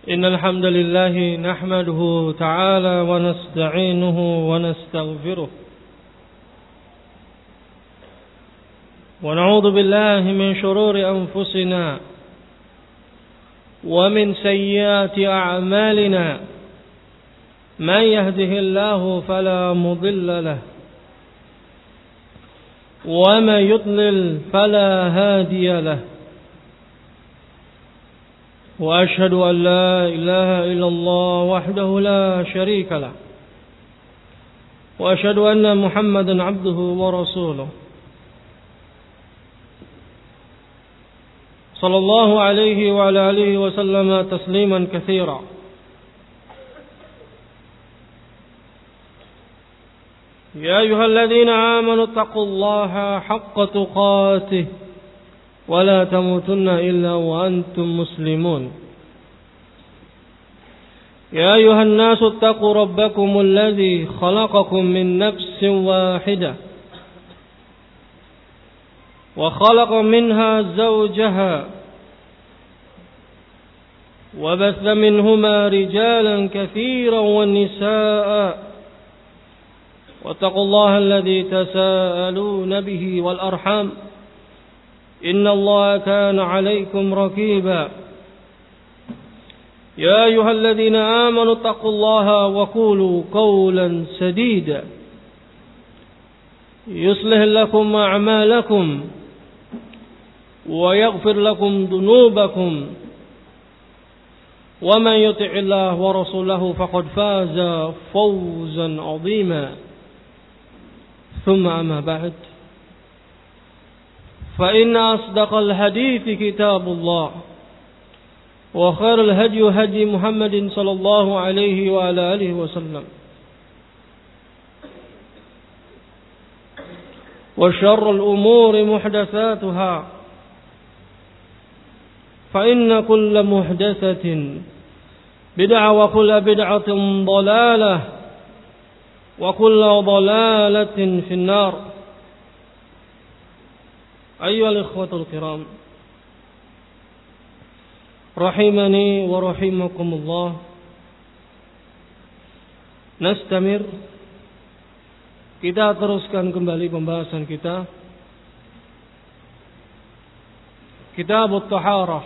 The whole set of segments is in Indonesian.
إن الحمد لله نحمده تعالى ونستعينه ونستغفره ونعوذ بالله من شرور أنفسنا ومن سيئات أعمالنا من يهده الله فلا مضل له ومن يضلل فلا هادي له وأشهد أن لا إله إلا الله وحده لا شريك له وأشهد أن محمدا عبده ورسوله صلى الله عليه وعلى آله وسلم تسليما كثيرا. يا أيها الذين آمنوا اتقوا الله حق تقاته ولا تموتن إلا وأنتم مسلمون. يا أيها الناس اتقوا ربكم الذي خلقكم من نفس واحدة وخلق منها زوجها وبث منهما رجالا كثيرا والنساء واتقوا الله الذي تساءلون به والأرحام إن الله كان عليكم رقيبا. يا أيها الذين آمنوا اتقوا الله وقولوا قولا سديدا يصلح لكم أعمالكم ويغفر لكم ذنوبكم ومن يطع الله ورسوله فقد فاز فوزا عظيما. ثم أما بعد فإن أصدق الحديث كتاب الله وخير الهدي هدي محمد صلى الله عليه وعلى آله وسلم وشر الأمور محدثاتها فإن كل محدثة بدعة وكل بدعة ضلالة وكل ضلالة في النار. أيها الإخوة الكرام رحمني ورحمكم الله. Nastamir, kita teruskan kembali pembahasan kita Kitab At-Taharah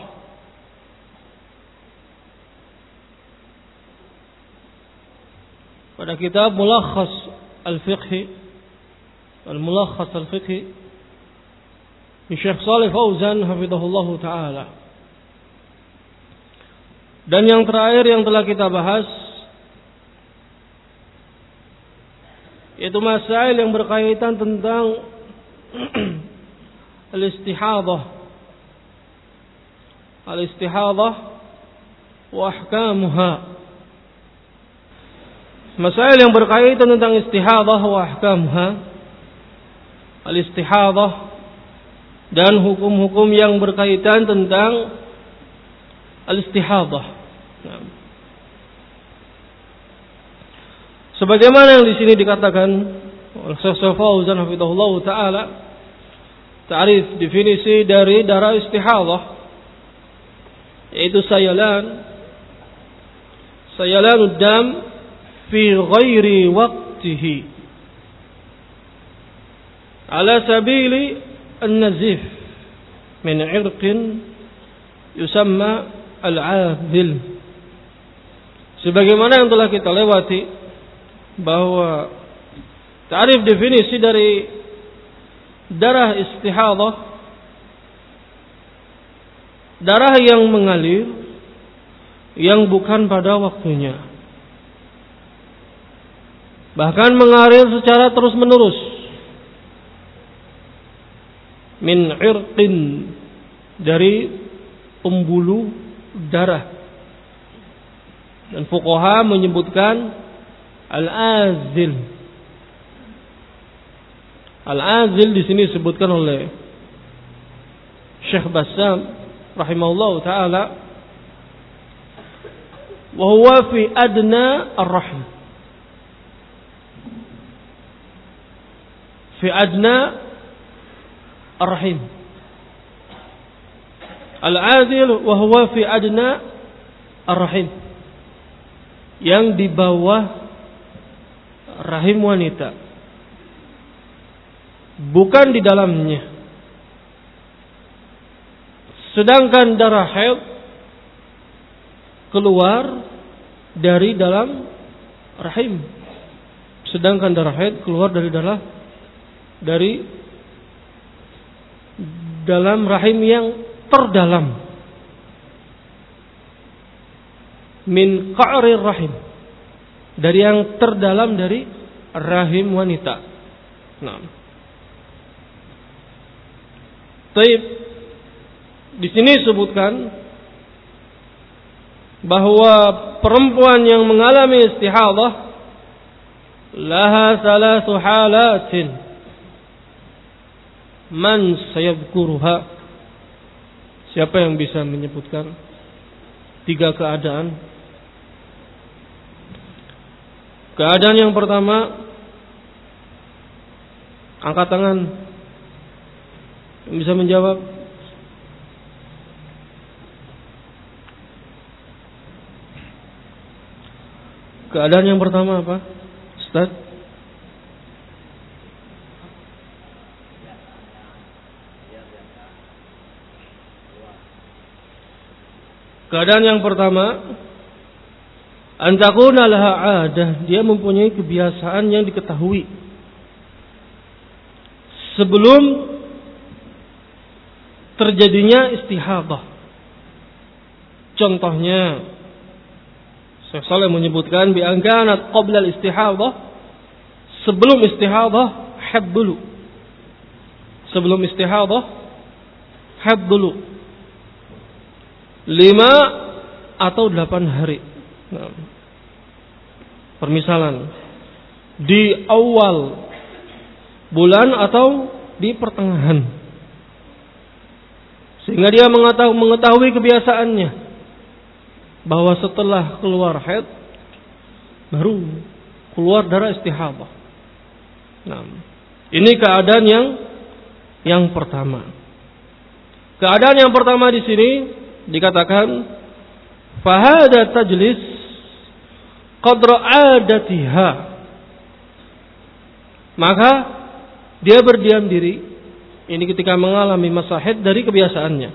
pada kitab Mulakhas Al-Fiqhi Al-Mulakhas Al-Fiqhi Syekh Shalih Fauzan hafizahullahu taala. Dan yang terakhir yang telah kita bahas yaitu masail yang berkaitan tentang al-istihadah wa ahkamuha. Masail yang berkaitan tentang istihadah wa ahkamuha, al-istihadah dan hukum-hukum yang berkaitan tentang al-istihadah. Sebagaimana yang di sini dikatakan oleh Syekh Fauzan hafizahullah taala, ta'rif definisi dari darah istihadah yaitu sayalanud dam fi ghairi waqtihi ala sabili an-nazif min 'irqin yusamma al-'adil. Sebagaimana yang telah kita lewati bahwa ta'rif definisi dari darah istihadah, darah yang mengalir yang bukan pada waktunya, bahkan mengalir secara terus-menerus, min 'irqin, dari pembuluh darah. Dan fuqaha menyebutkan al-azil. Al-azil di sini disebutkan oleh Syekh Bassam rahimahullahu taala, wa huwa fi adna ar-rahm. Fi adna ar-rahim. Al-azil wa huwa fi adna ar-rahim, yang di bawah rahim wanita, bukan di dalamnya. Sedangkan darah haid keluar dari dalam rahim. Sedangkan darah haid keluar dari dalam rahim yang terdalam. Min qa'rir rahim, dari yang terdalam dari rahim wanita. Nah, baik, di sini disebutkan bahwa perempuan yang mengalami istihadah laha thalathu halatin man sayadhkuruha. Siapa yang bisa menyebutkan 3 keadaan? Keadaan yang pertama, angkat tangan yang bisa menjawab. Keadaan yang pertama apa, Ustaz? Keadaan yang pertama, antakuna laha adah, dia mempunyai kebiasaan yang diketahui sebelum terjadinya istihadah. Contohnya, Syekh Shalih menyebutkan bi ankanat qabla al-istihadah, sebelum istihadah haid dulu. Sebelum istihadah haid dulu 5 atau 8 hari. Nah, permisalan di awal bulan atau di pertengahan, sehingga dia mengetahui kebiasaannya bahwa setelah keluar haid baru keluar darah istihadah. Nah, ini keadaan yang pertama. Keadaan yang pertama di sini dikatakan fahada tajlis qadra adatiha, maka dia berdiam diri ini ketika mengalami masa haid dari kebiasaannya,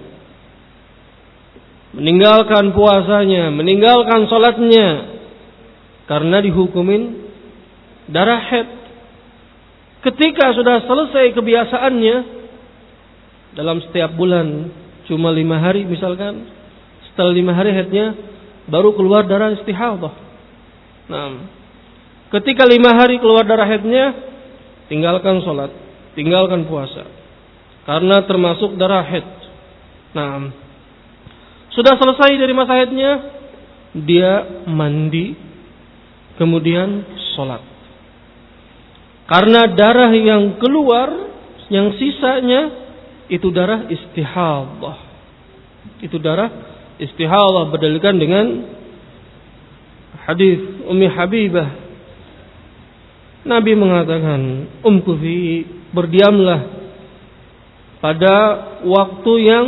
meninggalkan puasanya, meninggalkan salatnya karena dihukumin darah haid. Ketika sudah selesai kebiasaannya, dalam setiap bulan cuma 5 hari misalkan, setelah 5 hari haidnya baru keluar darah istihadah. Nah, ketika 5 hari keluar darah haidnya, tinggalkan sholat, tinggalkan puasa, karena termasuk darah haid. Nah, sudah selesai dari masa haidnya, dia mandi, kemudian sholat. Karena darah yang keluar, yang sisanya itu darah istihadah. Itu darah istihadah, berdalilkan dengan hadis Ummi Habibah. Nabi mengatakan, umkufi, berdiamlah pada waktu yang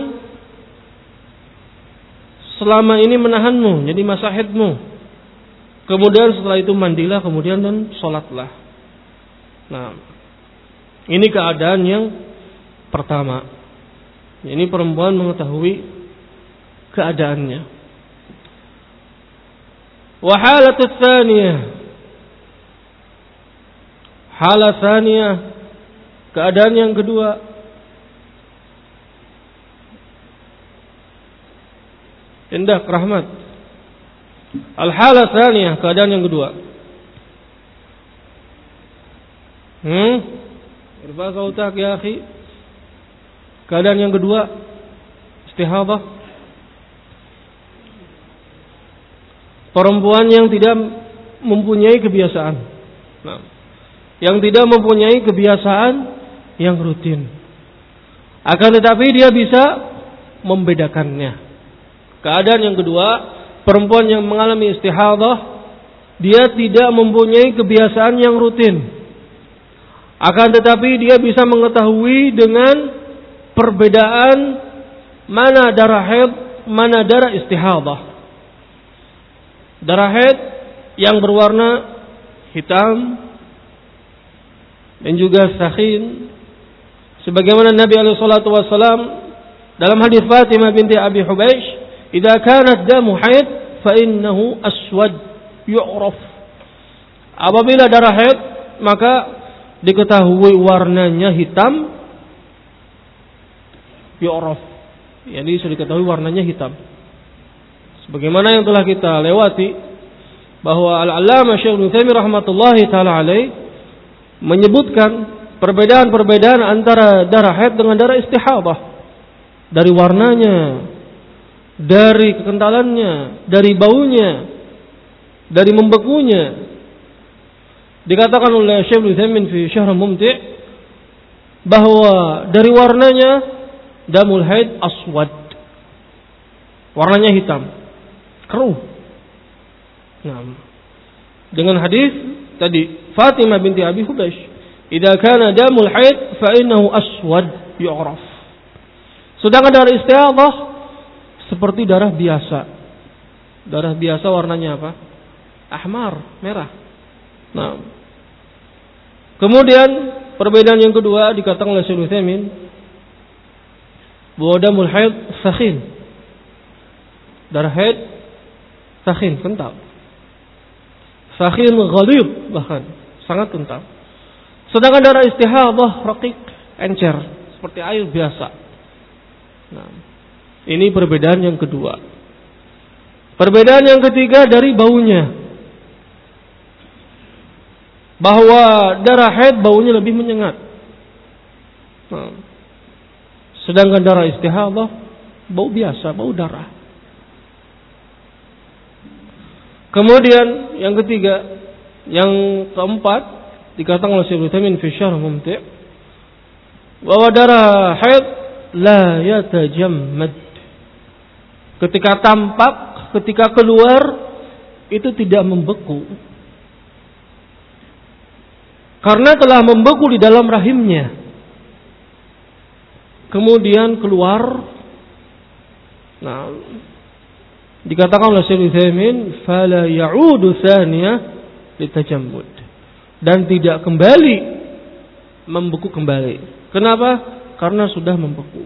selama ini menahanmu, jadi masa haidmu. Kemudian setelah itu mandilah, kemudian dan sholatlah. Nah, ini keadaan yang pertama. Ini perempuan mengetahui keadaannya. Wa halatu tsaniyah, halah tsaniyah, keadaan yang kedua. Indah rahmat. Al-halah tsaniyah, keadaan yang kedua. Irfa sautak ya akhi. Keadaan yang kedua, istihadah. Perempuan yang tidak mempunyai kebiasaan. Nah, yang tidak mempunyai kebiasaan yang rutin. Akan tetapi dia bisa membedakannya. Keadaan yang kedua, perempuan yang mengalami istihadah, dia tidak mempunyai kebiasaan yang rutin. Akan tetapi dia bisa mengetahui dengan perbedaan mana darah haid, mana darah istihadah. darah haid yang berwarna hitam dan juga sakhin, sebagaimana Nabi alaihi salatu wasallam dalam hadis Fatimah binti Abi Hubaish, "Idza kanat damu haid fa innahu aswad yu'raf." Apabila darah haid maka diketahui warnanya hitam, yu'raf. Jadi sudah diketahui warnanya hitam. Sebagaimana yang telah kita lewati bahwa Al-Allamah Syekh Ibnu Taimiyah rahmatullahi taala alaih menyebutkan perbedaan-perbedaan antara darah haid dengan darah istihadah, dari warnanya, dari kekentalannya, dari baunya, dari membekunya. Dikatakan oleh Syekh Ibnu Taimiyah fi Syarh Mumti' bahwa dari warnanya damul haid aswad, warnanya hitam, keruh. Nah, dengan hadis tadi Fatimah binti Abi Hubaish, "Idza kana damul haid fa innahu aswad yu'raf." Sedangkan darah istihadah seperti darah biasa. Darah biasa warnanya apa? Ahmar, merah. Nah, kemudian perbedaan yang kedua dikatakan oleh Syekh Utsaimin bahwa damul haid sakhin. Darah haid sakhin, kental. Sakhin ghalidh, bahkan sangat kental. Sedangkan darah istihadah raqiq, encer, seperti air biasa. Nah, ini perbedaan yang kedua. Perbedaan yang ketiga dari baunya. Bahwa darah haid baunya lebih menyengat. Nah, sedangkan darah istihadah bau biasa, bau darah. Kemudian yang ketiga, yang keempat dikatakan oleh Syekh Utsaimin fi Syarh Mumti' bahwa darah haid la yatajammad. Ketika tampak, ketika keluar itu tidak membeku. Karena telah membeku di dalam rahimnya. Kemudian keluar. Nah, dikatakan oleh Syekh Utsaimin fala ya'udu tsaniyah litajammud, dan tidak kembali membeku kembali. Kenapa? Karena sudah membeku.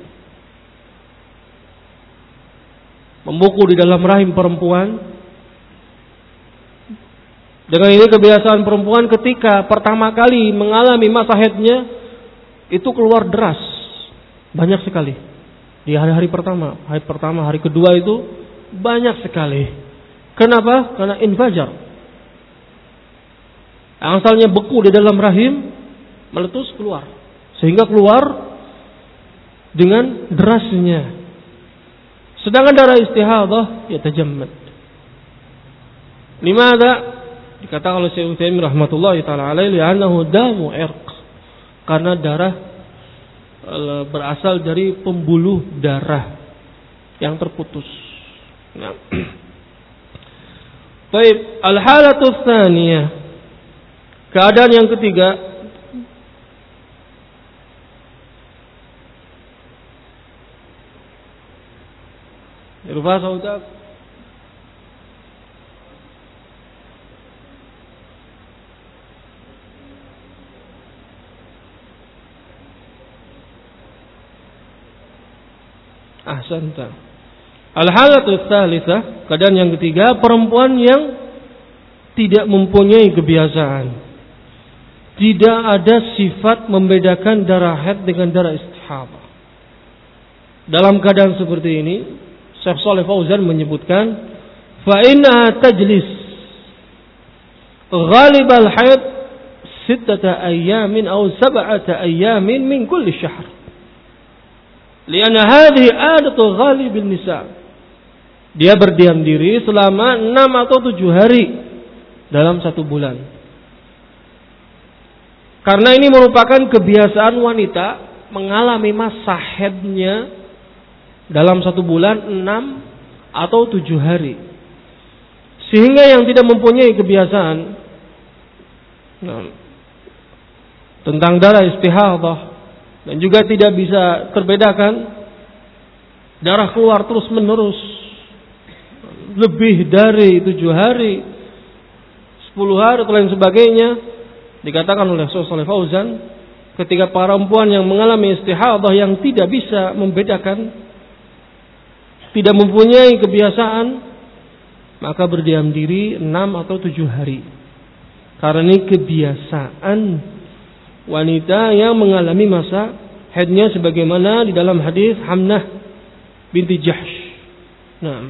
Membeku di dalam rahim perempuan. Dengan ini kebiasaan perempuan ketika pertama kali mengalami masa haidnya itu keluar deras, banyak sekali. Di hari-hari pertama, hari kedua itu banyak sekali. Kenapa? Karena infajar. Asalnya beku di dalam rahim meletus keluar, sehingga keluar dengan derasnya. Sedangkan darah istihadah ya tajammad. Limadha? Dikatakan oleh Syekh Utsaimin rahmatullahi taala alaihi, li'annahu damu irq. Karena darah berasal dari pembuluh darah yang terputus. Nah. Baik, al-halatu tsaniyah. Keadaan yang ketiga, irfa sautak. Ahsanta. Al-halatu tsalitsah, keadaan yang ketiga, perempuan yang tidak mempunyai kebiasaan. Tidak ada sifat membedakan darah haid dengan darah istihadah. Dalam keadaan seperti ini, Syekh Shalih Fauzan menyebutkan, fa innaha tajlis ghalib al-haid 6 ayamin atau 7 ayamin min kulli syahr. Lianna hadhihi adatu ghalib an-nisa. Dia berdiam diri selama 6 atau 7 hari dalam 1 bulan. Karena ini merupakan kebiasaan wanita mengalami masa haidnya dalam 1 bulan 6 atau 7 hari. Sehingga yang tidak mempunyai kebiasaan tentang darah istihadah dan juga tidak bisa terbedakan darah keluar terus menerus lebih dari 7 hari, 10 hari atau lain sebagainya, dikatakan oleh Syekh Shalih Fauzan, ketika perempuan yang mengalami istihadah yang tidak bisa membedakan, tidak mempunyai kebiasaan, maka berdiam diri 6 atau 7 hari. Karena ini kebiasaan wanita yang mengalami masa haidnya sebagaimana di dalam hadis Hamnah binti Jahsh. Nah,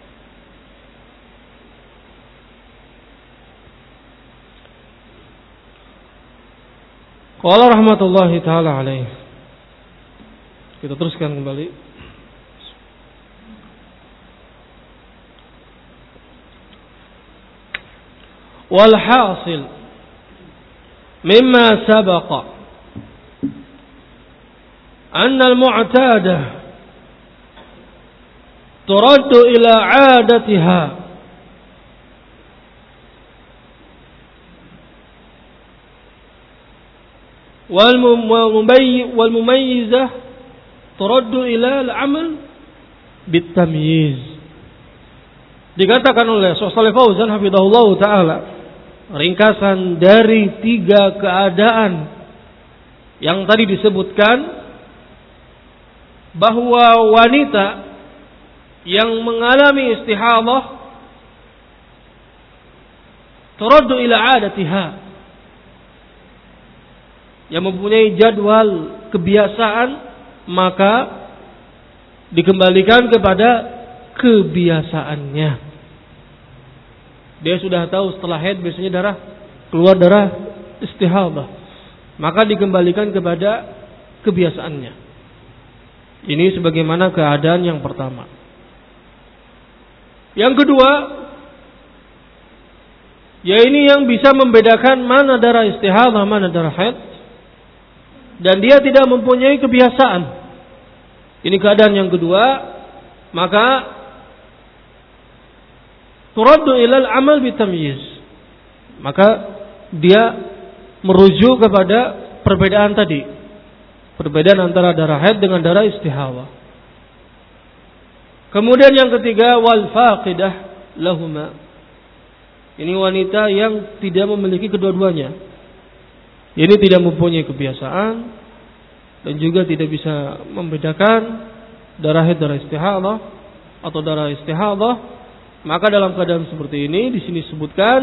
qala rahmatullahi taala alaih. Kita teruskan kembali. Wal hasil mimma sabaqa anna al-mu'tadah turaddu ila 'adatiha wal mumayyizah turaddu ila al-'amal bitamyiz. Dikatakan oleh Syekh Shalih Fauzan hafizahullah taala, ringkasan dari 3 keadaan yang tadi disebutkan, bahwa wanita yang mengalami istihadah turaddu ila 'adatiha, yang mempunyai jadwal kebiasaan, maka dikembalikan kepada kebiasaannya. Dia sudah tahu setelah haid biasanya keluar darah istihadah, maka dikembalikan kepada kebiasaannya. Ini sebagaimana keadaan yang pertama. Yang kedua, ya ini yang bisa membedakan mana darah istihadah, mana darah haid, dan dia tidak mempunyai kebiasaan. Ini keadaan yang kedua, maka turaddu ilal amal bitamyiz, maka dia merujuk kepada perbedaan tadi, perbedaan antara darah haid dengan darah istihadah. Kemudian yang ketiga, wal faqidah lahuma, ini wanita yang tidak memiliki kedua-duanya, ini tidak mempunyai kebiasaan dan juga tidak bisa membedakan darah haid, darah istihadah atau darah istihadah. Maka dalam keadaan seperti ini, di sini sebutkan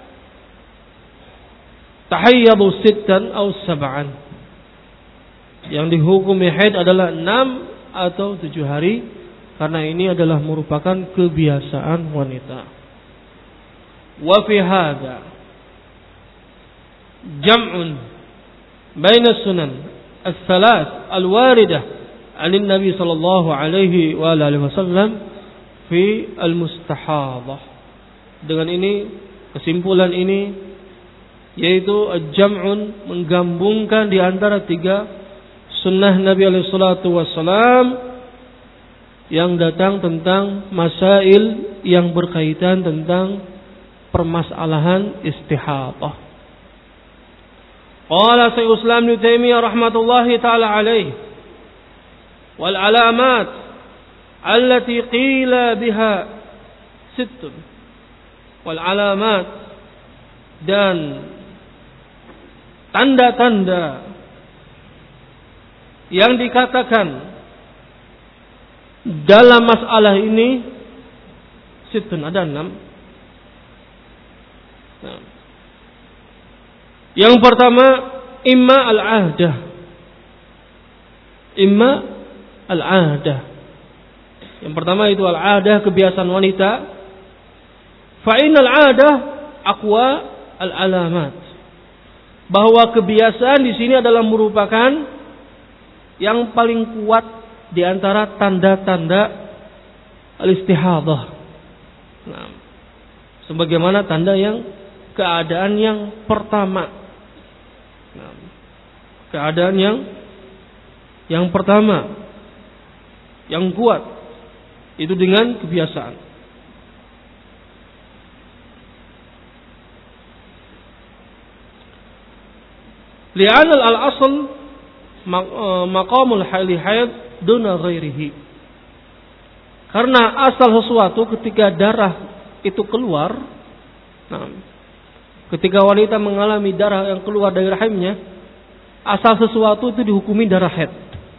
tahayyadu sittan aw sab'an, yang dihukumi haid adalah 6 atau 7 hari, karena ini adalah merupakan kebiasaan wanita. Wa fi hadza jam'un baina sunan as-salas al-waridah 'an Nabi sallallahu alaihi wa alihi wasallam fi al-mustahadah. Dengan ini, kesimpulan ini yaitu jam'un, menggabungkan di antara 3 sunnah Nabi alaihi salatu wassalam yang datang tentang masail yang berkaitan tentang permasalahan istihadah. Qala Syekhul Islam Ibnu Taimiyah rahmatullahi taala alaihi, wal alamat allati qila biha sittun, wal alamat, dan tanda-tanda yang dikatakan dalam masalah ini sittun, ada 6. Nah, yang pertama, imma al-'ahdah, imma al-'ahdah. Yang pertama itu al-'adah, kebiasaan wanita. Fa innal 'adah aqwa al-alamat, bahwa kebiasaan di sini adalah merupakan yang paling kuat di antara tanda-tanda al-istihadah. Nah, sebagaimana tanda yang keadaan yang pertama. Nah, keadaan yang pertama yang kuat itu dengan kebiasaan. Li'anna al-asl maqamul haid duna ghairihi, Karena asal sesuatu ketika darah itu keluar, ketika wanita mengalami darah yang keluar dari rahimnya, asal sesuatu itu dihukumi darah haid.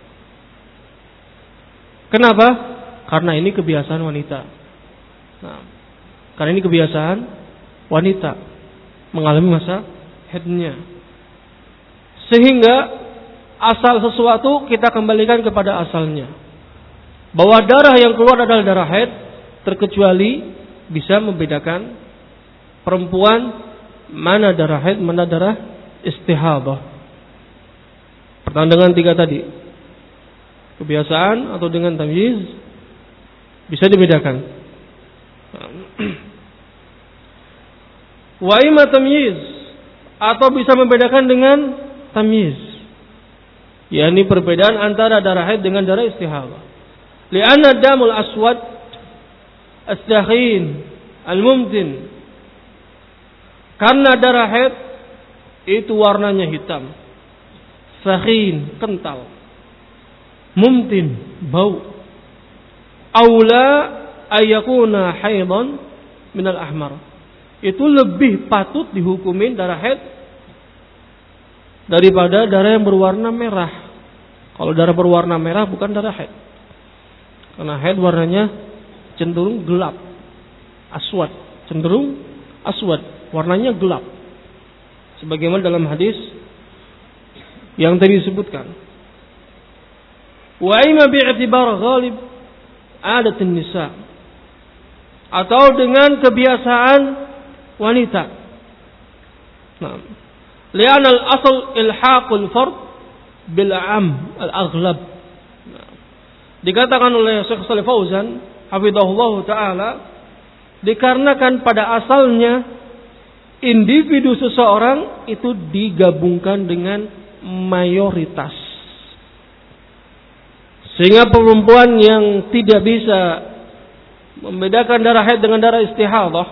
Kenapa? Karena ini kebiasaan wanita. Karena ini kebiasaan wanita mengalami masa haidnya. Sehingga asal sesuatu kita kembalikan kepada asalnya. Bahwa darah yang keluar adalah darah haid, terkecuali bisa membedakan perempuan mana darah haid, mana darah istihadah. Pertama dengan 3 tadi, kebiasaan atau dengan tamyiz, bisa dibedakan. Wa imma tamyiz, atau bisa membedakan dengan tamyiz, yakni perbedaan antara darah haid dengan darah istihadah. Li'anna damul aswad as-sakhin al-mumtin, karena darah haid itu warnanya hitam, sakhin, kental, mumtin, bau, aula ayakuna haidan minal ahmar, itu lebih patut dihukumin darah haid daripada darah yang berwarna merah. Kalau darah berwarna merah bukan darah haid, karena haid warnanya cenderung gelap, aswad, cenderung aswad, warnanya gelap, sebagaimana dalam hadis yang tadi disebutkan. Wa ima bi'tibar ghalib adatun nisa, atau dengan kebiasaan wanita. Li'anna al-asl ilhaqul fard bil 'am al-aghlab. Dikatakan oleh Syekh Shalih Fauzan hafizahullah taala, dikarenakan pada asalnya individu seseorang itu digabungkan dengan mayoritas, sehingga perempuan yang tidak bisa membedakan darah haid dengan darah istihadah,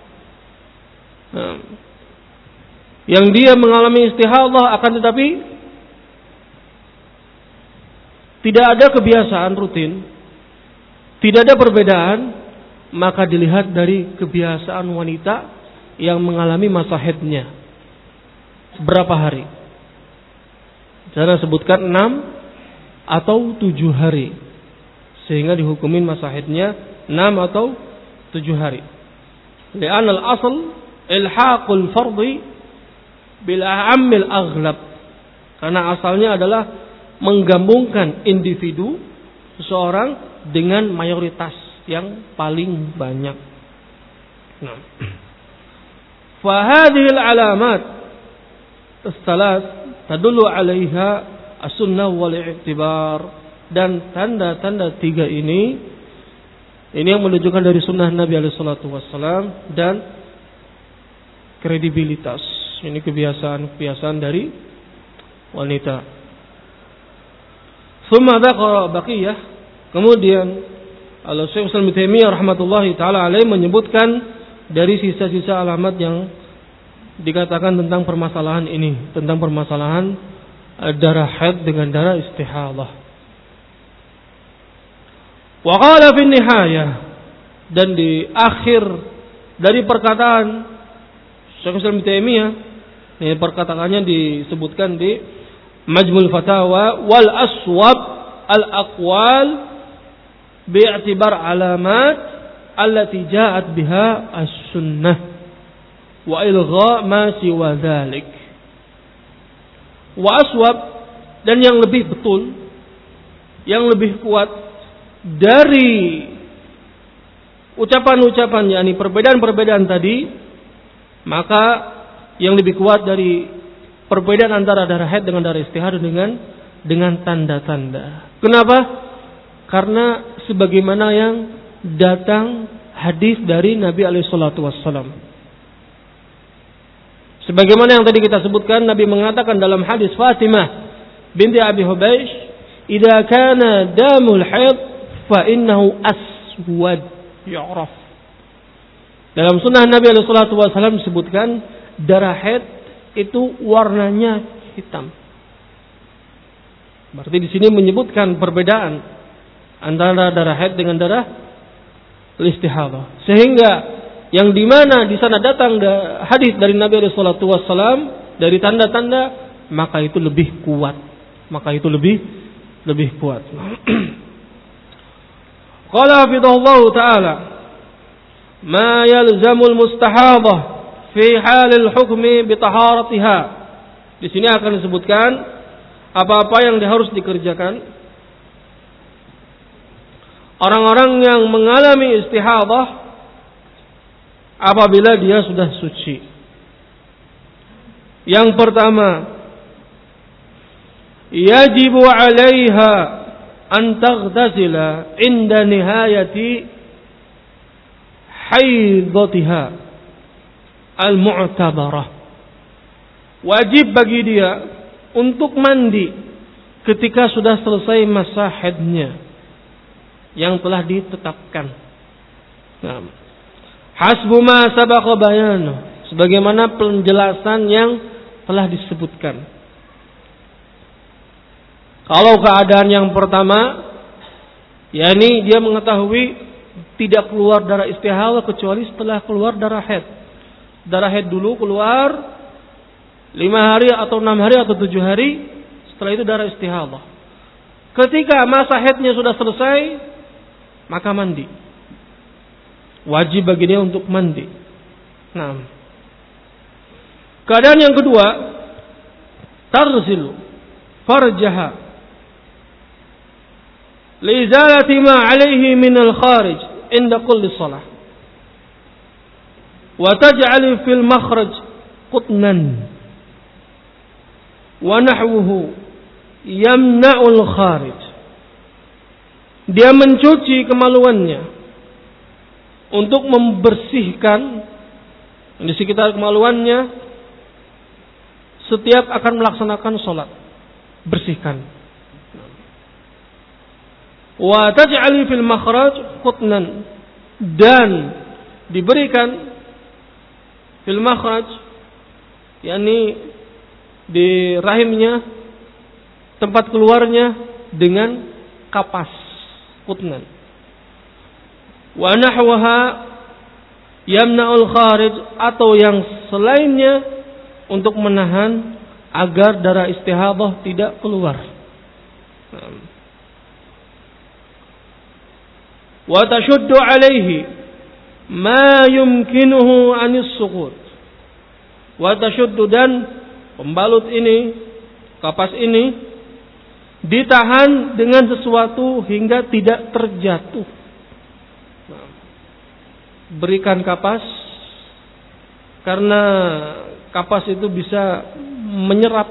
yang dia mengalami istihadah akan tetapi tidak ada kebiasaan rutin, tidak ada perbedaan, maka dilihat dari kebiasaan wanita yang mengalami masa haidnya berapa hari. Saya sebutkan 6 atau 7 hari, sehingga dihukumin masa haidnya 6 atau 7 hari. Li'an al-asl ilhaqul fardhi bil a'ammil aghlab, karena asalnya adalah menggabungkan individu seseorang dengan mayoritas yang paling banyak. Fa hadhihi al-alamat ats-tsalas tadullu 'alaiha as-sunnah wal i'tibar, dan tanda-tanda 3 ini yang menunjukkan dari sunnah Nabi alaihi salatu wassalam dan kredibilitas. Ini kebiasaan dari wanita. Tsumma dzakara baqiyah, kemudian Al-Syekh Ibnu Taimiyah rahmatullahi taala alaihi menyebutkan dari sisa-sisa alamat yang dikatakan tentang permasalahan ini, tentang permasalahan darah haid dengan darah istihadah. Wa qala fi nihayah, dan di akhir dari perkataan Syekh Ibnu Taimiyah, ini perkataannya disebutkan di Majmul Fatawa, wal aswab al aqwal bi'tibar alamat allati ja'at biha as-sunnah wa ilgha ma siwa dzalik. Wa aswab, dan yang lebih betul, yang lebih kuat dari ucapan-ucapan, yakni perbedaan-perbedaan tadi, maka yang lebih kuat dari perbedaan antara darah haid dengan darah istihadah dengan tanda-tanda. Kenapa? Karena sebagaimana yang datang hadis dari Nabi alaihi salatu wassalam. Sebagaimana yang tadi kita sebutkan, Nabi mengatakan dalam hadis Fatimah binti Abi Hubaysh, "Idza kana damul haid fa innahu aswad yu'raf." Dalam sunnah Nabi alaihi salatu wassalam disebutkan darah haid itu warnanya hitam. Berarti di sini menyebutkan perbedaan antara darah haid dengan darah al-istihadhah. Sehingga yang dimana di sana datang hadis dari Nabi sallallahu alaihi wasallam dari tanda-tanda, maka itu lebih kuat. Lebih kuat. Qala hafidhahullahu ta'ala, ma yalzamul mustahadhah fi halil hukmi bi taharatiha. Di sini akan disebutkan apa-apa yang harus dikerjakan orang-orang yang mengalami istihadhah apabila dia sudah suci. Yang pertama, yajibu 'alaiha an taghtazila 'inda nihayati haidatiha al-mu'tabarah. Wajib bagi dia untuk mandi ketika sudah selesai masa haidnya yang telah ditetapkan. Nah, hasbu ma sabaqa bayanu, sebagaimana penjelasan yang telah disebutkan. Kalau keadaan yang pertama, yakni dia mengetahui tidak keluar darah istihadhah kecuali setelah keluar darah haid. Darah haid dulu keluar 5 hari atau 6 hari atau 7 hari, setelah itu darah istihadhah. Ketika masa haidnya sudah selesai, maka mandi. Wajib bagi dia untuk mandi. Nah, keadaan yang kedua, tarzilu farjaha liizalati ma alaihi min al-kharij inda kulli salah wa taj'al fil makhraj qutnan wa nahwuhu yamna'ul kharij. Dia mencuci kemaluannya untuk membersihkan di sekitar kemaluannya setiap akan melaksanakan sholat. Bersihkan. Wa taj'ali fil makhraj qutnan, dan diberikan fil makhraj, yakni di rahimnya, tempat keluarnya, dengan kapas qutnan. Wa nahwaha yamna'ul kharij, atau yang selainnya untuk menahan agar darah istihadhah tidak keluar. Wa tashuddu alaihi ma yumkinuhu anis suqut. Wa tashuddu, dan pembalut ini, kapas ini ditahan dengan sesuatu hingga tidak terjatuh. Berikan kapas, karena kapas itu bisa menyerap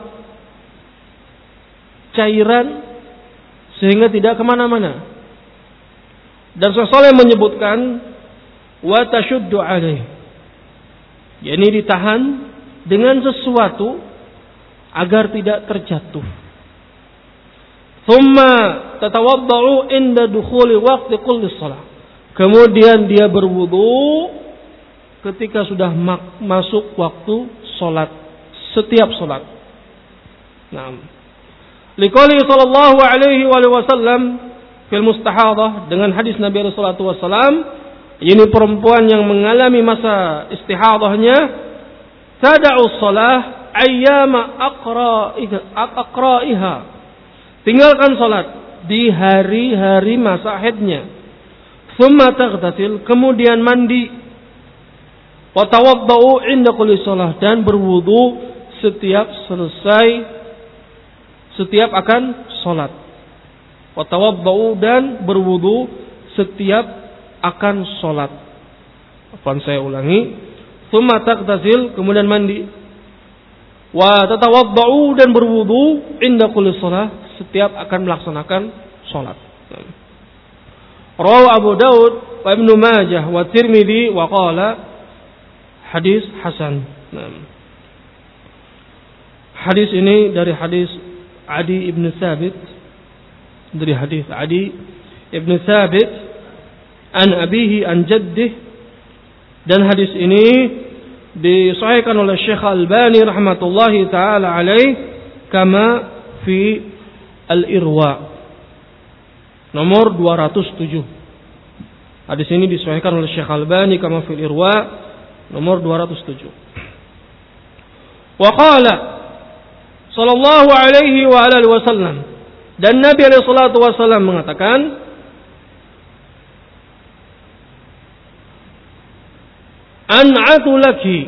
cairan sehingga tidak kemana-mana. Dan Rasulullah menyebutkan wa tashuddu alaih, yakni ditahan dengan sesuatu agar tidak terjatuh. Thumma tatawaddau inda dukhuli waqti kulli shalah. Kemudian dia berwudu ketika sudah masuk waktu salat, setiap salat. Naam. Liqouli sallallahu alaihi wasallam fil mustahadhah, dengan hadis Nabi sallallahu alaihi wasallam, ini perempuan yang mengalami masa istihadahnya, tada'u shalah ayyama aqra'iha, tinggalkan salat di hari-hari masa haidnya. Thumma taghtasil, kemudian mandi. Wa tawaddau 'inda kulli shalah, dan berwudu setiap akan salat. Wa tawaddau, dan berwudu setiap akan salat. Apaan saya ulangi? Thumma taghtasil, kemudian mandi. Wa tatawaddau, dan berwudu 'inda kulli shalah, setiap akan melaksanakan salat. Rawahu Abu Daud wa Ibnu Majah wa Tirmidzi wa qala hadis hasan. Hadis ini dari hadis Adi ibn Thabit, dari hadis Adi ibn Thabit an abihi an jaddih, dan hadis ini disahihkan oleh Syekh Al-Albani rahmatullahi taala alaih kama fi Al-Irwa nomor 207. Hadis ini disahihkan oleh Syekh Albani kama fil Irwa nomor 207. Wa qala sallallahu alaihi wa alihi wasallam, dan Nabi alaihi salatu wasallam mengatakan, an'atu laki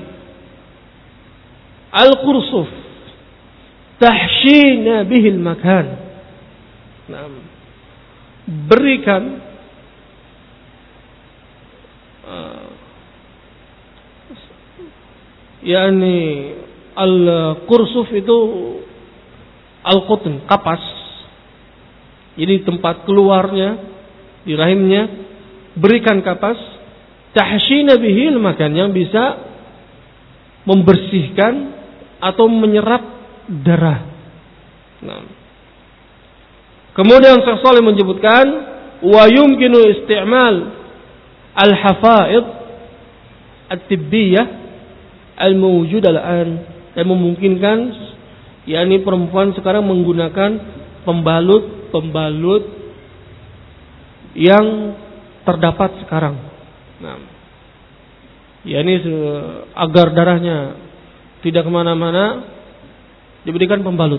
al-qursuf tahshina bihil makan. Nah, berikan yakni al-qursuf itu al-qutn, kapas. Jadi tempat keluarnya di rahimnya, berikan kapas tahshina bihil makan, yang bisa membersihkan atau menyerap darah. Nah, kemudian Syekh Shalih menyebutkan wa yumkinu isti'mal al-hafaid at-tibbiyah al-mawjud al-an, yang memungkinkan yakni perempuan sekarang menggunakan pembalut yang terdapat sekarang. Nah, yakni agar darahnya tidak kemana-mana, diberikan pembalut,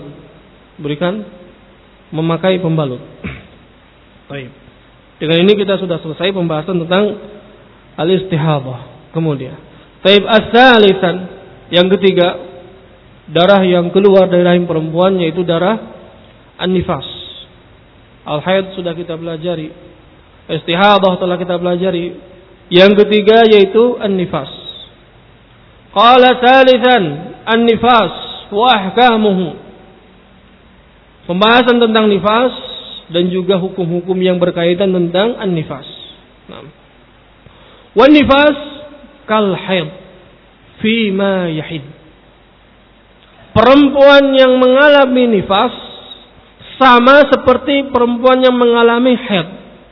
memakai pembalut. Baik. Dengan ini kita sudah selesai pembahasan tentang al-istihadah. Kemudian, taib as-salisan, yang ketiga, darah yang keluar dari rahim perempuan, yaitu darah an-nifas. Al-haid sudah kita pelajari, istihadah telah kita pelajari. Yang ketiga yaitu an-nifas. Qala salisan an-nifas wa ahkamuhu. Pembahasan tentang nifas dan juga hukum-hukum yang berkaitan tentang an-nifas. Nah, wan nifas kal haid fi ma yahid. Perempuan yang mengalami nifas sama seperti perempuan yang mengalami haid.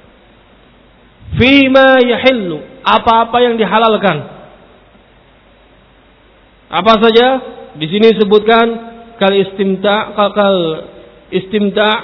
Fi ma yahillu, apa-apa yang dihalalkan. Apa saja? Di sini disebutkan kal istimta'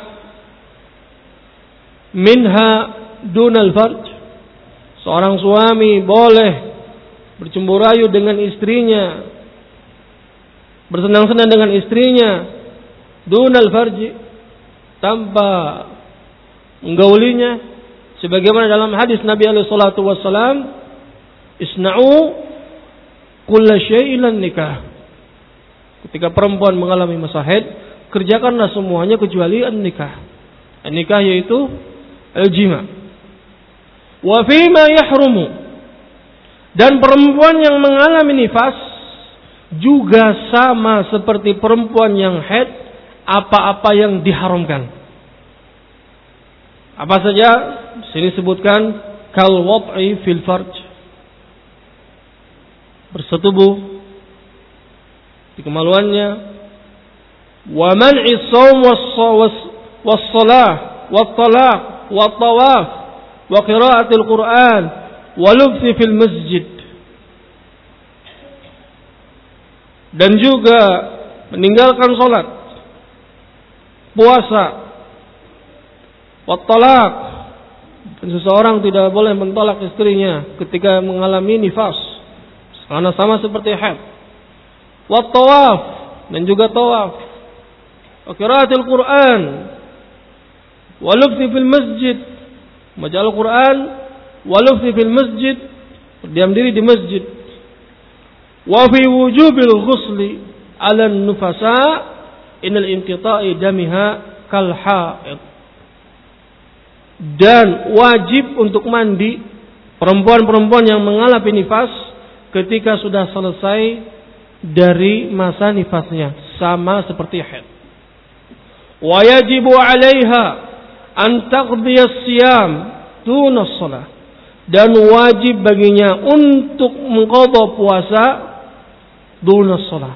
minha dunal farj. Seorang suami boleh bercumbu rayu dengan istrinya, bersenang-senang dengan istrinya dunal farji, tanpa menggaulinya, sebagaimana dalam hadis Nabi alaihi salatu wassalam, isna'u kulla syai'in nikah. Ketika perempuan mengalami masa haid, kerjakanlah semuanya kecuali an-nikah. An-nikah yaitu al-jima. Wa fima yahrumu, dan perempuan yang mengalami nifas juga sama seperti perempuan yang haid, apa-apa yang diharamkan. Apa saja? Sini sebutkan kal wad'i fil farj, bersetubuh di kemaluannya, wa man'i shaum was-shalah wat-talaq wat-tawaf wa qira'atil Qur'an wa lubthi fil masjid, dan juga meninggalkan salat, puasa, wat-talaq, dan seseorang tidak boleh mentolak istrinya ketika mengalami nifas karena sama seperti haid. Wat-tawaf, dan juga tawaf. Wa qiraatil Qur'an. Wa lubthi fil masjid, membaca Al-Qur'an. Wa lubthi fil masjid, berdiam diri di masjid. Wa fi wujubil ghusli 'ala an-nufasa inal inqita'i damiha kal haid. Dan wajib untuk mandi perempuan-perempuan yang mengalami nifas ketika sudah selesai dari masa nifasnya, sama seperti haid. Wa yajibu 'alaiha an taqdiya as-siyam duna shalah, dan wajib baginya untuk mengqadha puasa duna shalah.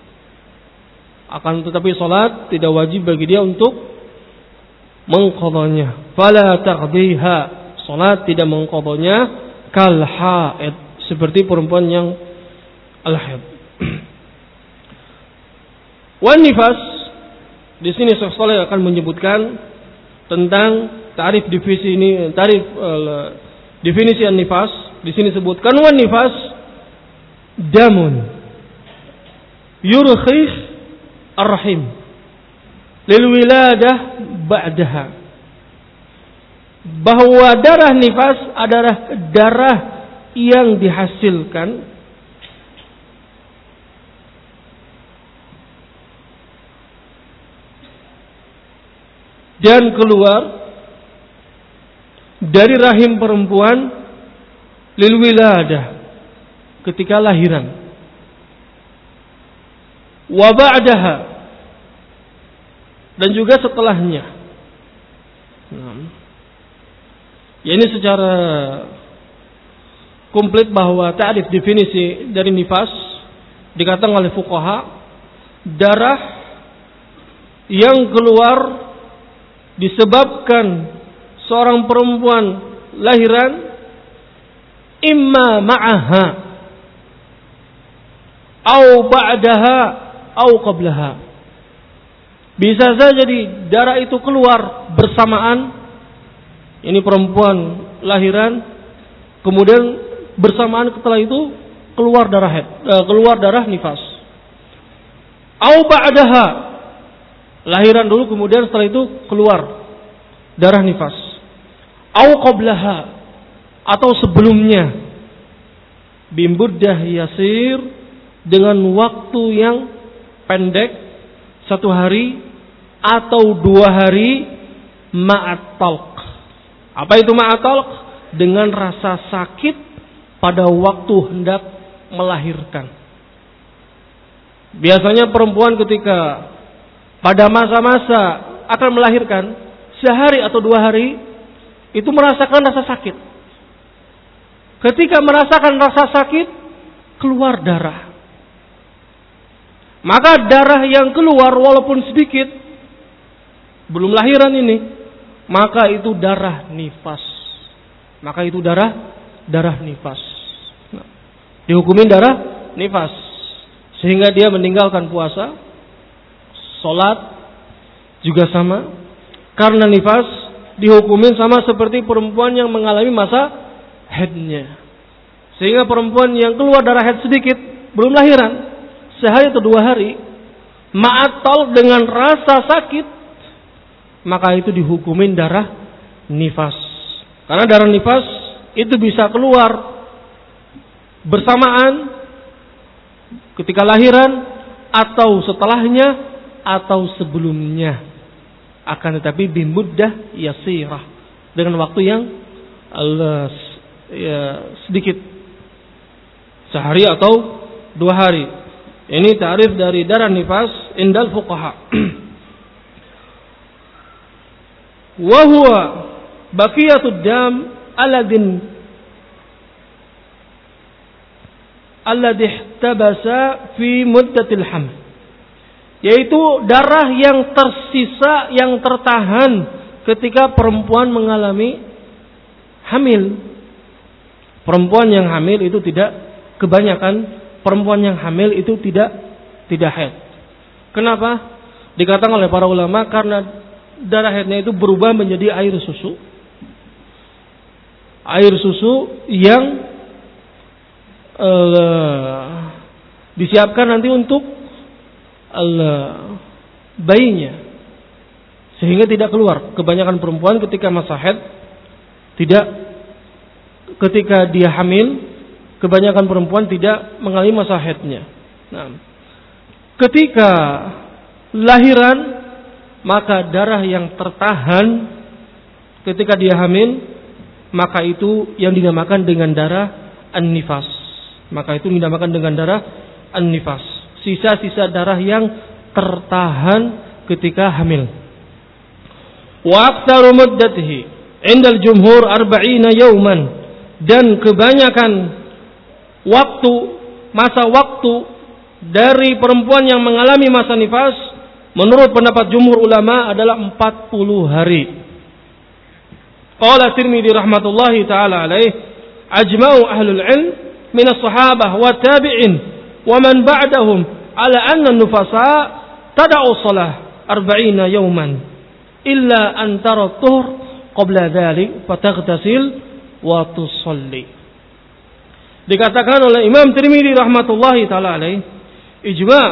Akan tetapi salat tidak wajib bagi dia untuk mengqadhanya. Fala taqdiha, salat tidak mengqadhanya kal haid, seperti perempuan yang al-haid. Wan nifas, di sini Syekh Shalih akan menyebutkan tentang tarif divisi ini, tarif Definisi an-nifas di sini sebutkan wan nifas damun yurkhih ar-rahim lil wiladah ba'daha. Bahwa darah nifas adalah darah yang dihasilkan dan keluar dari rahim perempuan lil wiladah ketika lahiran, wa ba'daha dan juga setelahnya. Ya, ini secara komplit bahwa ta'rif definisi dari nifas dikatakan oleh fuqaha darah yang keluar disebabkan seorang perempuan lahiran imma ma'aha au ba'daha au qablaha. Bisa saja jadi darah itu keluar bersamaan, ini perempuan lahiran, kemudian bersamaan setelah itu keluar darah nifas. Au ba'daha, lahiran dulu kemudian setelah itu keluar darah nifas. Au qablaha, atau sebelumnya, bimuddah yasir, dengan waktu yang pendek, 1 hari atau 2 hari, ma'at talq. Apa itu ma'at talq? Dengan rasa sakit pada waktu hendak melahirkan. Biasanya perempuan ketika pada masa-masa akan melahirkan, sehari atau 2 hari itu merasakan rasa sakit. Ketika merasakan rasa sakit, keluar darah. Maka darah yang keluar walaupun sedikit, belum lahiran ini, maka itu darah nifas. Maka itu darah nifas. Nah, dihukumin darah nifas. Sehingga dia meninggalkan puasa, sholat juga sama. Karena nifas dihukumin sama seperti perempuan yang mengalami masa haidnya. Sehingga perempuan yang keluar darah haid sedikit, belum lahiran, sehari atau 2 hari, ma'atal dengan rasa sakit, maka itu dihukumin darah nifas. Karena darah nifas itu bisa keluar bersamaan ketika lahiran, atau setelahnya, atau sebelumnya. Akan tetapi bimuddah yasirah, dengan waktu yang sedikit, sehari atau 2 hari. Ini ta'rif dari darah nifas indal fuqaha. Wa huwa baqiyatud dam alladhi ihtabasa fi muddatil haml, yaitu darah yang tersisa, yang tertahan ketika perempuan mengalami hamil. Perempuan yang hamil itu kebanyakan perempuan yang hamil itu tidak haid. Kenapa? Dikatakan oleh para ulama karena darah haidnya itu berubah menjadi air susu. Air susu yang disiapkan nanti untuk bayinya, sehingga tidak keluar. Kebanyakan perempuan ketika masa haid ketika dia hamil, kebanyakan perempuan tidak mengalami masa haidnya. Nah, ketika lahiran, maka darah yang tertahan ketika dia hamil, maka itu yang dinamakan dengan darah an-nifas. Maka itu dinamakan dengan darah an-nifas. Sisa-sisa darah yang tertahan ketika hamil. Wa aktsaru muddatihi 'inda al-jumhur 40 yawman, dan kebanyakan masa waktu dari perempuan yang mengalami masa nifas menurut pendapat jumhur ulama adalah 40 hari. Qala Tirmidzi rahmatullahi taala alaih, ajma'u ahlul ilm min as-sahabah wa tabi'in wa man ba'dahum ala anna an-nufasa tada'u shalah 40 yawman illa an tara tuhur qabla dhalik fataghtasil wa tusalli. Dikatakan oleh Imam Tirmidzi rahmatullahi taala alaih, ijma'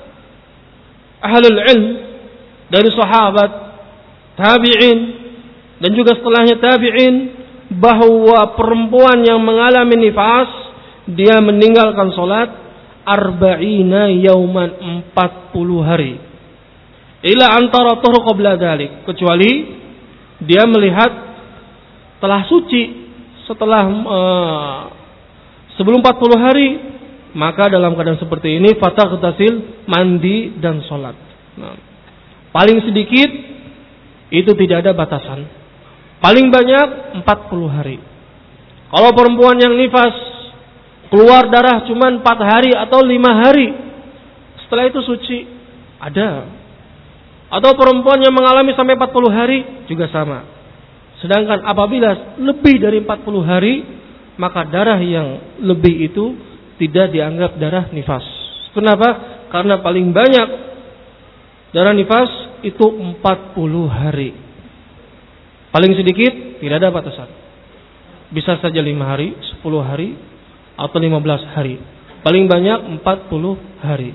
ahlul ilm dari sahabat, tabi'in dan juga setelahnya tabi'in, bahwa perempuan yang mengalami nifas dia meninggalkan salat arba'ina yauman, 40 hari. Ila antara tuhur qabla dzalik, kecuali dia melihat telah suci setelah sebelum 40 hari, maka dalam keadaan seperti ini fataghtasil, mandi dan salat. Nah, paling sedikit itu tidak ada batasan. Paling banyak 40 hari. Kalau perempuan yang nifas keluar darah cuma 4 hari atau 5 hari, setelah itu suci, ada. Atau perempuan yang mengalami sampai 40 hari juga sama. Sedangkan apabila lebih dari 40 hari, maka darah yang lebih itu tidak dianggap darah nifas. Kenapa? Karena paling banyak darah nifas itu 40 hari. Paling sedikit tidak ada batasan. Bisa saja 5 hari, 10 hari, atau 15 hari. Paling banyak 40 hari.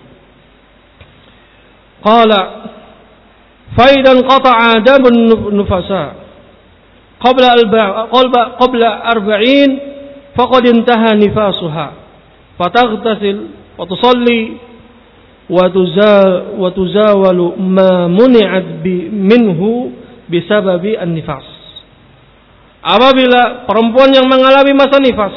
Qala faidan qata'a damun nufasa qabla arba'in faqad intaha nifasuha fataghtasil wa tusalli wa tuzawalu ma muni'at minhu bisababi an-nifas. Apabila perempuan yang mengalami masa nifas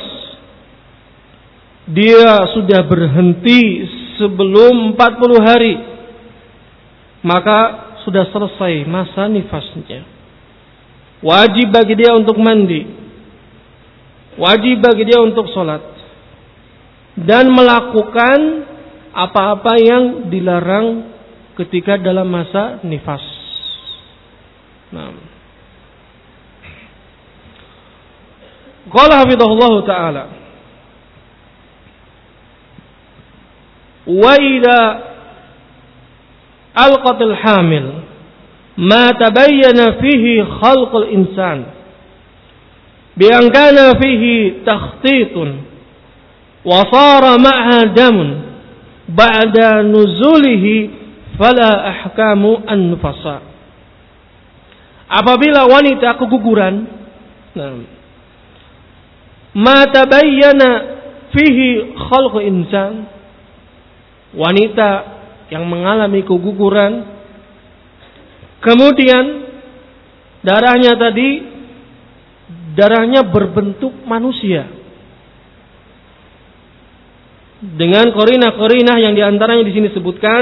dia sudah berhenti sebelum 40 hari, maka sudah selesai masa nifasnya. Wajib bagi dia untuk mandi, wajib bagi dia untuk sholat, dan melakukan apa-apa yang dilarang ketika dalam masa nifas. Nah, qala hafizahullah ta'ala, wa idza alqatil hamil ma tabayyana fihi khalqul insan bi an kana fihi takhtitun wa sara ma'ha damun ba'da nuzulihi fala ahkamu an-nufasa. Apabila wanita keguguran, ma tabayyana fihi khalqul insan, wanita yang mengalami keguguran, kemudian darahnya berbentuk manusia dengan qarinah-qarinah yang diantaranya di sini sebutkan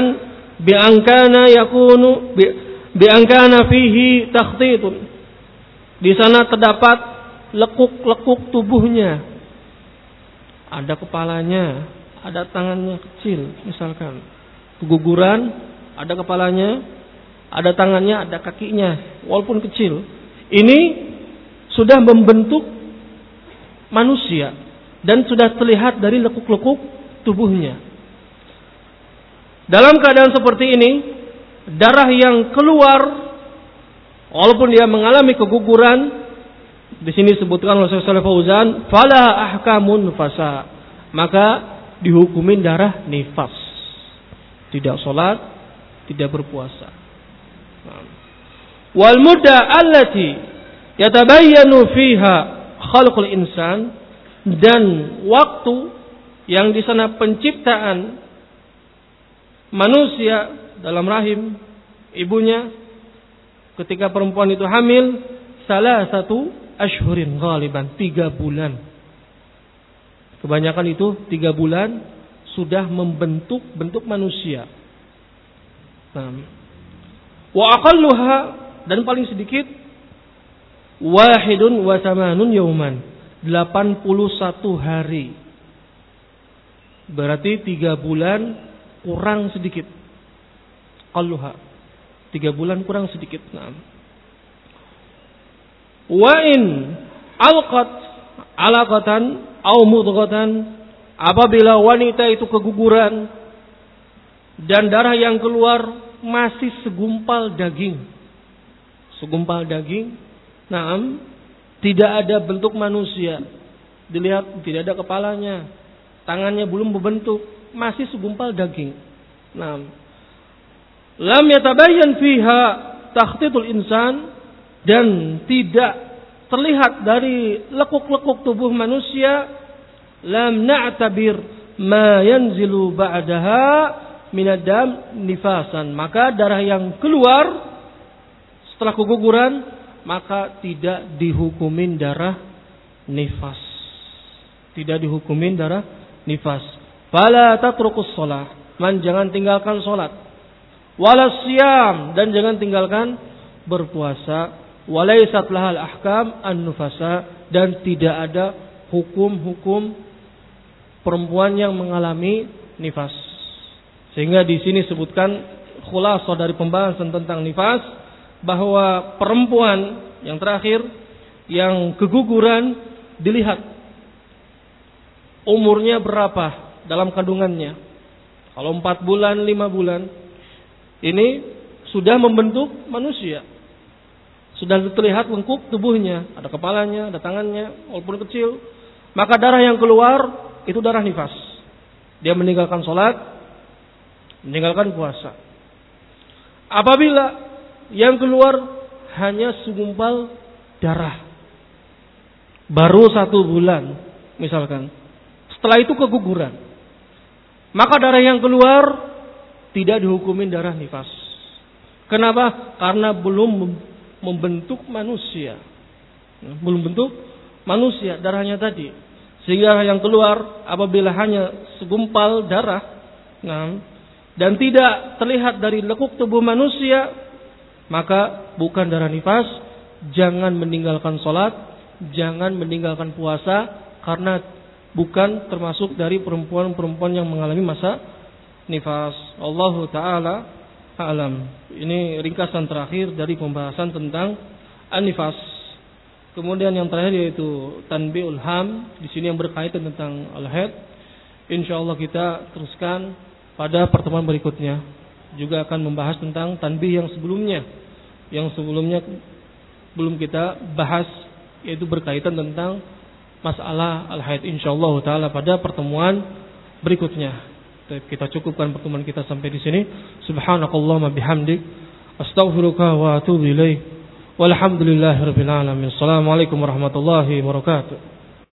biangkana fihi takhtitun. Di sana terdapat lekuk-lekuk tubuhnya, ada kepalanya, ada tangannya kecil, misalkan keguguran, ada kepalanya, ada tangannya, ada kakinya, walaupun kecil. Ini sudah membentuk manusia dan sudah terlihat dari lekuk-lekuk tubuhnya. Dalam keadaan seperti ini, darah yang keluar, walaupun dia mengalami keguguran, di sini disebutkan oleh Syekh Shalih Fauzan, fala ahkamun nufasa, maka dihukumin darah nifas, tidak sholat, tidak berpuasa. Wal mudda allati yatabayyanu fiha khalqul insan, dan waktu yang di sana penciptaan manusia dalam rahim ibunya ketika perempuan itu hamil, salah satu ashhurin ghaliban, 3 bulan. Kebanyakan itu 3 bulan sudah membentuk bentuk manusia. Wa aqalluha, dan paling sedikit, wahidun wa samanun yauman, 81 hari. Berarti 3 bulan kurang sedikit. Qalluha, 3 bulan kurang sedikit. Wa in alqat alaqatan aw mudghatan, apabila wanita itu keguguran dan darah yang keluar masih segumpal daging. Segumpal daging. Naam, Tidak ada bentuk manusia. Dilihat tidak ada kepalanya, tangannya belum berbentuk, masih segumpal daging. Nah, lam yatabayyan fiha takhtitul insan, dan tidak terlihat dari lekuk-lekuk tubuh manusia. Lam na'tabir ma yanzilu ba'daha minadam nifasan, maka darah yang keluar setelah keguguran maka tidak dihukumin darah nifas. Tidak dihukumin darah nifas. Fala tatrukus shalah, jangan tinggalkan salat. Wala siyam, dan jangan tinggalkan berpuasa. Walaysat lahal ahkam an-nufasa, dan tidak ada hukum-hukum perempuan yang mengalami nifas. Sehingga di sini sebutkan khulasah dari pembahasan tentang nifas, bahwa perempuan yang terakhir yang keguguran dilihat umurnya berapa dalam kandungannya. Kalau 4 bulan, 5 bulan, ini sudah membentuk manusia. Sudah terlihat lengkuk tubuhnya, ada kepalanya, ada tangannya, walaupun kecil. Maka darah yang keluar itu darah nifas. Dia meninggalkan sholat, meninggalkan puasa. Apabila yang keluar hanya segumpal darah, baru 1 bulan misalkan, setelah itu keguguran, maka darah yang keluar tidak dihukumin darah nifas. Kenapa? Karena belum membentuk manusia. Belum bentuk manusia darahnya tadi. Sehingga yang keluar apabila hanya segumpal darah, dan tidak terlihat dari lekuk tubuh manusia, maka bukan darah nifas. Jangan meninggalkan sholat, jangan meninggalkan puasa, karena bukan termasuk dari perempuan-perempuan yang mengalami masa nifas. Allahu ta'ala a'lam. Ini ringkasan terakhir dari pembahasan tentang an-nifas. Kemudian yang terakhir yaitu tanbiul ham, di sini yang berkaitan tentang al-haid. Insyaallah kita teruskan pada pertemuan berikutnya. Juga akan membahas tentang tanbih yang sebelumnya. Yang sebelumnya belum kita bahas, yaitu berkaitan tentang masalah al-haid, insyaallah taala pada pertemuan berikutnya. Kita cukupkan pertemuan kita sampai di sini. Subhanakallahumma bihamdik, astaghfiruka wa atubu ilaik. Walhamdulillahirabbil alamin. Assalamualaikum warahmatullahi wabarakatuh.